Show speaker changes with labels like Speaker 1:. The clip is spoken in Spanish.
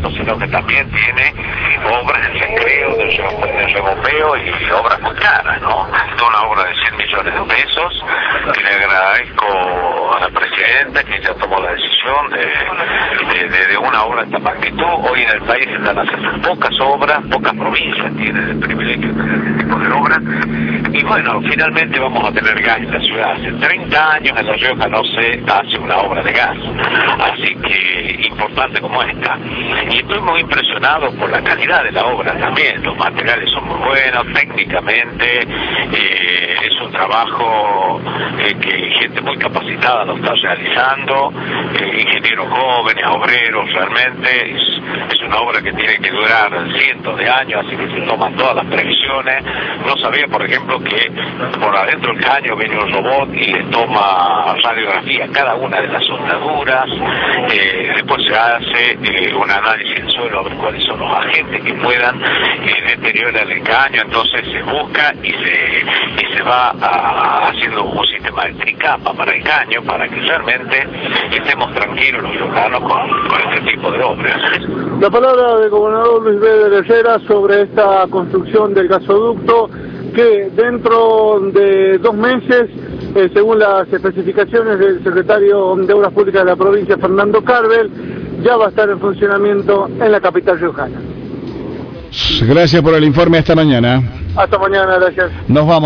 Speaker 1: sino que también tiene obras de recreo, del Europeo y obras muy caras, ¿no? Toda una obra de 100 millones de pesos, que le agradezco a la presidenta que ella tomó la decisión de una obra de esta magnitud. Hoy en el país se están haciendo pocas obras, pocas provincias tienen el privilegio de tener este tipo de obras, y bueno, finalmente vamos a tener gas en la ciudad. Hace 30 años en La Rioja no se hace una obra de gas, así que importante como esta. Y estoy muy impresionado por la calidad de la obra también, los materiales son muy buenos, técnicamente es un trabajo que gente muy capacitada lo está realizando, ingenieros jóvenes, obreros, realmente es una obra que tiene que durar cientos de años, así que se toman todas las previsiones. No sabía, por ejemplo, que por adentro del caño viene un robot y le toma radiografía a cada una de las soldaduras, después se hace un análisis del suelo a ver cuáles son los agentes que puedan deteriorar el caño, entonces se busca y se va haciendo un sistema de tricapa para el caño, para que realmente estemos tranquilos los riojanos con este tipo de obras.
Speaker 2: La palabra del gobernador Luis B. de Herrera sobre esta construcción del gasoducto, que dentro de 2 meses, según las especificaciones del secretario de Obras Públicas de la provincia, Fernando Carvel, ya va a estar en funcionamiento en la capital riojana.
Speaker 3: Gracias por el informe, hasta mañana.
Speaker 2: Hasta mañana, gracias.
Speaker 3: Nos vamos.